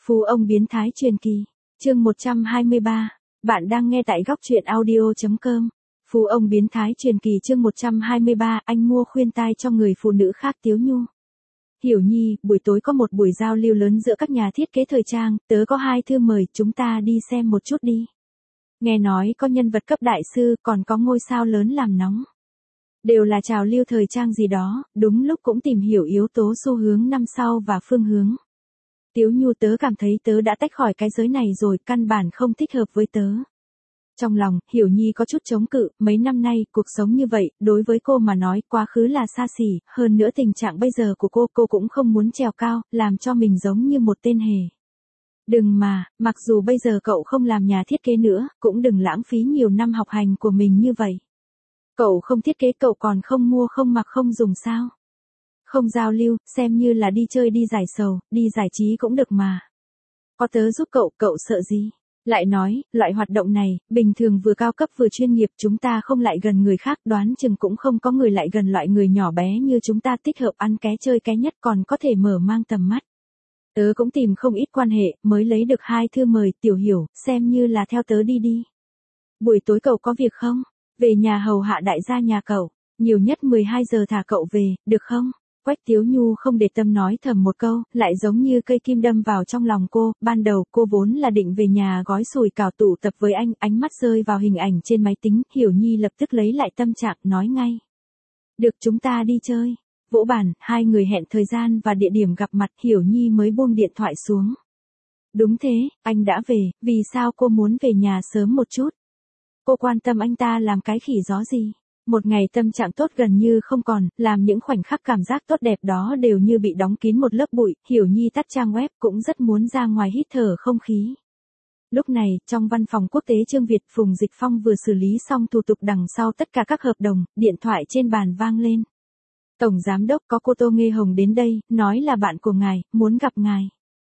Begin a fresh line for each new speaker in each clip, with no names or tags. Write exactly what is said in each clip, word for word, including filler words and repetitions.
Phú ông biến thái truyền kỳ, chương một trăm hai mươi ba, bạn đang nghe tại góc truyện audio.com. Phú ông biến thái truyền kỳ chương một trăm hai mươi ba, anh mua khuyên tai cho người phụ nữ khác Tiếu Nhu. Hiểu Nhi, buổi tối có một buổi giao lưu lớn giữa các nhà thiết kế thời trang, tớ có hai thư mời, chúng ta đi xem một chút đi. Nghe nói có nhân vật cấp đại sư, còn có ngôi sao lớn làm nóng. Đều là trào lưu thời trang gì đó, đúng lúc cũng tìm hiểu yếu tố xu hướng năm sau và phương hướng. Tiếu Nhu, tớ cảm thấy tớ đã tách khỏi cái giới này rồi, căn bản không thích hợp với tớ. Trong lòng, Hiểu Nhi có chút chống cự, mấy năm nay, cuộc sống như vậy, đối với cô mà nói, quá khứ là xa xỉ, hơn nữa tình trạng bây giờ của cô, cô cũng không muốn trèo cao, làm cho mình giống như một tên hề. Đừng mà, mặc dù bây giờ cậu không làm nhà thiết kế nữa, cũng đừng lãng phí nhiều năm học hành của mình như vậy. Cậu không thiết kế, cậu còn không mua không mặc không dùng sao? Không giao lưu, xem như là đi chơi đi giải sầu, đi giải trí cũng được mà. Có tớ giúp cậu, cậu sợ gì? Lại nói, loại hoạt động này, bình thường vừa cao cấp vừa chuyên nghiệp, chúng ta không lại gần người khác, đoán chừng cũng không có người lại gần loại người nhỏ bé như chúng ta, thích hợp ăn ké chơi ké nhất, còn có thể mở mang tầm mắt. Tớ cũng tìm không ít quan hệ, mới lấy được hai thư mời, Tiểu Hiểu, xem như là theo tớ đi đi. Buổi tối cậu có việc không? Về nhà hầu hạ đại gia nhà cậu, nhiều nhất mười hai giờ thả cậu về, được không? Quách Tiếu Nhu không để tâm nói thầm một câu, lại giống như cây kim đâm vào trong lòng cô, ban đầu cô vốn là định về nhà gói sủi cảo tụ tập với anh, ánh mắt rơi vào hình ảnh trên máy tính, Hiểu Nhi lập tức lấy lại tâm trạng, nói ngay. Được, chúng ta đi chơi. Vỗ bàn, hai người hẹn thời gian và địa điểm gặp mặt, Hiểu Nhi mới buông điện thoại xuống. Đúng thế, anh đã về, vì sao cô muốn về nhà sớm một chút? Cô quan tâm anh ta làm cái khỉ gió gì? Một ngày tâm trạng tốt gần như không còn, làm những khoảnh khắc cảm giác tốt đẹp đó đều như bị đóng kín một lớp bụi, Hiểu Nhi tắt trang web cũng rất muốn ra ngoài hít thở không khí. Lúc này, trong văn phòng quốc tế Trương Việt, Phùng Dịch Phong vừa xử lý xong thủ tục đằng sau tất cả các hợp đồng, điện thoại trên bàn vang lên. Tổng Giám đốc, có cô Tô Nghê Hồng đến đây, nói là bạn của ngài, muốn gặp ngài.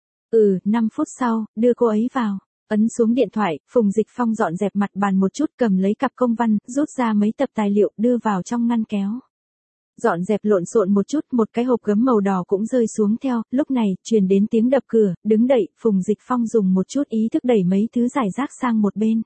Ừ, năm phút sau, đưa cô ấy vào. Ấn xuống điện thoại, Phùng Dịch Phong dọn dẹp mặt bàn một chút, cầm lấy cặp công văn, rút ra mấy tập tài liệu, đưa vào trong ngăn kéo. Dọn dẹp lộn xộn một chút, một cái hộp gấm màu đỏ cũng rơi xuống theo, lúc này, truyền đến tiếng đập cửa, đứng đậy, Phùng Dịch Phong dùng một chút ý thức đẩy mấy thứ giải rác sang một bên.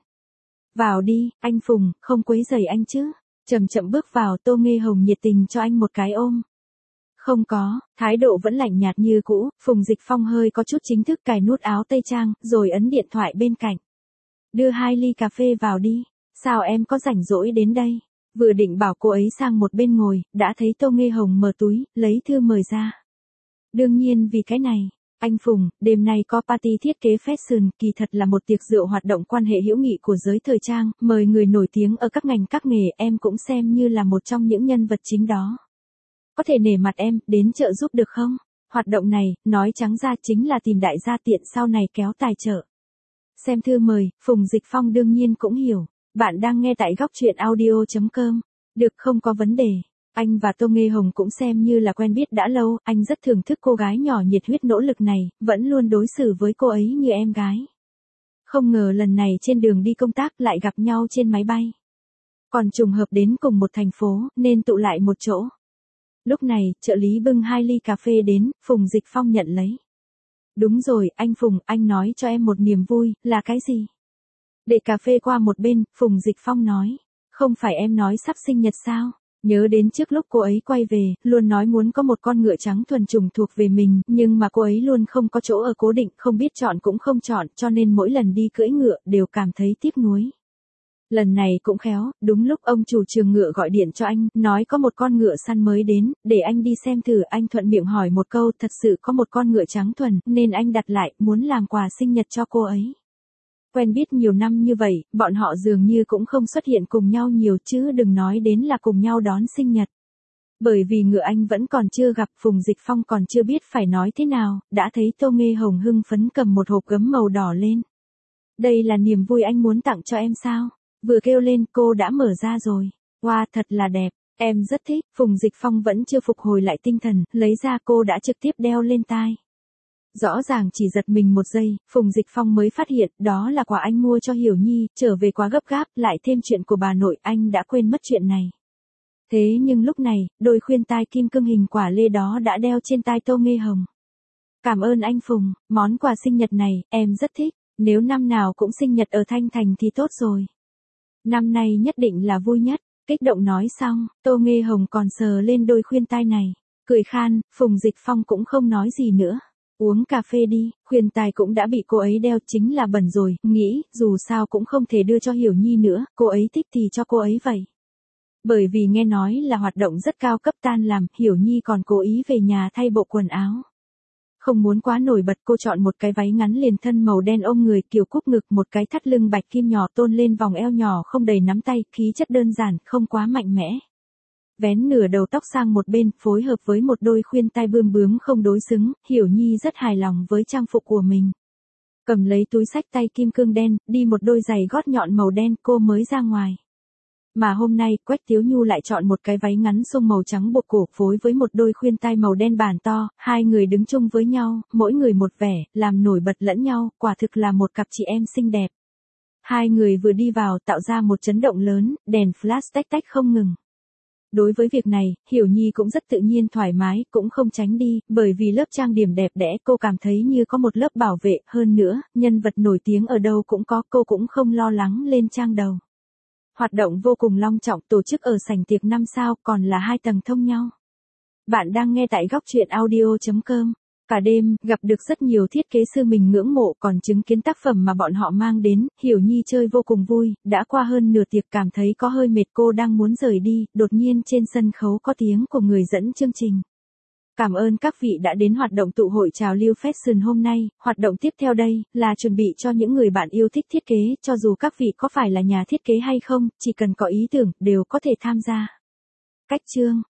Vào đi, anh Phùng, không quấy rầy anh chứ. Chậm chậm bước vào, Tô Nghê Hồng nhiệt tình cho anh một cái ôm. Không có, thái độ vẫn lạnh nhạt như cũ, Phùng Dịch Phong hơi có chút chính thức cài nút áo tây trang, rồi ấn điện thoại bên cạnh. Đưa hai ly cà phê vào đi, sao em có rảnh rỗi đến đây? Vừa định bảo cô ấy sang một bên ngồi, đã thấy Tô Nghê Hồng mở túi, lấy thư mời ra. Đương nhiên vì cái này, anh Phùng, đêm nay có party thiết kế fashion, kỳ thật là một tiệc rượu hoạt động quan hệ hữu nghị của giới thời trang, mời người nổi tiếng ở các ngành các nghề, em cũng xem như là một trong những nhân vật chính đó. Có thể nể mặt em, đến trợ giúp được không? Hoạt động này, nói trắng ra chính là tìm đại gia tiện sau này kéo tài trợ. Xem thư mời, Phùng Dịch Phong đương nhiên cũng hiểu. Bạn đang nghe tại góc truyện audio.com. Được, không có vấn đề. Anh và Tô Nghê Hồng cũng xem như là quen biết đã lâu, anh rất thưởng thức cô gái nhỏ nhiệt huyết nỗ lực này, vẫn luôn đối xử với cô ấy như em gái. Không ngờ lần này trên đường đi công tác lại gặp nhau trên máy bay. Còn trùng hợp đến cùng một thành phố, nên tụ lại một chỗ. Lúc này, trợ lý bưng hai ly cà phê đến, Phùng Dịch Phong nhận lấy. Đúng rồi, anh Phùng, anh nói cho em một niềm vui, là cái gì? Để cà phê qua một bên, Phùng Dịch Phong nói. Không phải em nói sắp sinh nhật sao? Nhớ đến trước lúc cô ấy quay về, luôn nói muốn có một con ngựa trắng thuần chủng thuộc về mình, nhưng mà cô ấy luôn không có chỗ ở cố định, không biết chọn cũng không chọn, cho nên mỗi lần đi cưỡi ngựa, đều cảm thấy tiếc nuối. Lần này cũng khéo, đúng lúc ông chủ trường ngựa gọi điện cho anh, nói có một con ngựa săn mới đến, để anh đi xem thử, anh thuận miệng hỏi một câu, thật sự có một con ngựa trắng thuần, nên anh đặt lại, muốn làm quà sinh nhật cho cô ấy. Quen biết nhiều năm như vậy, bọn họ dường như cũng không xuất hiện cùng nhau nhiều chứ đừng nói đến là cùng nhau đón sinh nhật. Bởi vì ngựa anh vẫn còn chưa gặp, Phùng Dịch Phong còn chưa biết phải nói thế nào, đã thấy Tô Nghê Hồng hưng phấn cầm một hộp gấm màu đỏ lên. Đây là niềm vui anh muốn tặng cho em sao? Vừa kêu lên, cô đã mở ra rồi. Wow, thật là đẹp, em rất thích. Phùng Dịch Phong vẫn chưa phục hồi lại tinh thần, lấy ra cô đã trực tiếp đeo lên tai. Rõ ràng chỉ giật mình một giây, Phùng Dịch Phong mới phát hiện đó là quà anh mua cho Hiểu Nhi, trở về quá gấp gáp, lại thêm chuyện của bà nội, anh đã quên mất chuyện này. Thế nhưng lúc này, đôi khuyên tai kim cương hình quả lê đó đã đeo trên tai Tô Nghê Hồng. Cảm ơn anh Phùng, món quà sinh nhật này, em rất thích. Nếu năm nào cũng sinh nhật ở Thanh Thành thì tốt rồi. Năm nay nhất định là vui nhất. Kích động nói xong, Tô Nghê Hồng còn sờ lên đôi khuyên tai này. Cười khan, Phùng Dịch Phong cũng không nói gì nữa. Uống cà phê đi, khuyên tai cũng đã bị cô ấy đeo chính là bẩn rồi, nghĩ, dù sao cũng không thể đưa cho Hiểu Nhi nữa, cô ấy thích thì cho cô ấy vậy. Bởi vì nghe nói là hoạt động rất cao cấp tan làm, Hiểu Nhi còn cố ý về nhà thay bộ quần áo. Không muốn quá nổi bật cô chọn một cái váy ngắn liền thân màu đen ôm người kiểu cúp ngực một cái thắt lưng bạch kim nhỏ tôn lên vòng eo nhỏ không đầy nắm tay, khí chất đơn giản, không quá mạnh mẽ. Vén nửa đầu tóc sang một bên, phối hợp với một đôi khuyên tai bươm bướm không đối xứng, Hiểu Nhi rất hài lòng với trang phục của mình. Cầm lấy túi xách tay kim cương đen, đi một đôi giày gót nhọn màu đen cô mới ra ngoài. Mà hôm nay, Quách Tiếu Nhu lại chọn một cái váy ngắn xông màu trắng buộc cổ phối với một đôi khuyên tai màu đen bản to, hai người đứng chung với nhau, mỗi người một vẻ, làm nổi bật lẫn nhau, quả thực là một cặp chị em xinh đẹp. Hai người vừa đi vào tạo ra một chấn động lớn, đèn flash tách tách không ngừng. Đối với việc này, Hiểu Nhi cũng rất tự nhiên thoải mái, cũng không tránh đi, bởi vì lớp trang điểm đẹp đẽ cô cảm thấy như có một lớp bảo vệ, hơn nữa, nhân vật nổi tiếng ở đâu cũng có, cô cũng không lo lắng lên trang đầu. Hoạt động vô cùng long trọng tổ chức ở sảnh tiệc năm sao còn là hai tầng thông nhau. Bạn đang nghe tại góc truyện audio chấm com. Cả đêm, gặp được rất nhiều thiết kế sư mình ngưỡng mộ còn chứng kiến tác phẩm mà bọn họ mang đến, Hiểu Nhi chơi vô cùng vui, đã qua hơn nửa tiệc cảm thấy có hơi mệt cô đang muốn rời đi, đột nhiên trên sân khấu có tiếng của người dẫn chương trình. Cảm ơn các vị đã đến hoạt động tụ hội trào lưu fashion hôm nay, hoạt động tiếp theo đây, là chuẩn bị cho những người bạn yêu thích thiết kế, cho dù các vị có phải là nhà thiết kế hay không, chỉ cần có ý tưởng, đều có thể tham gia. Cách chương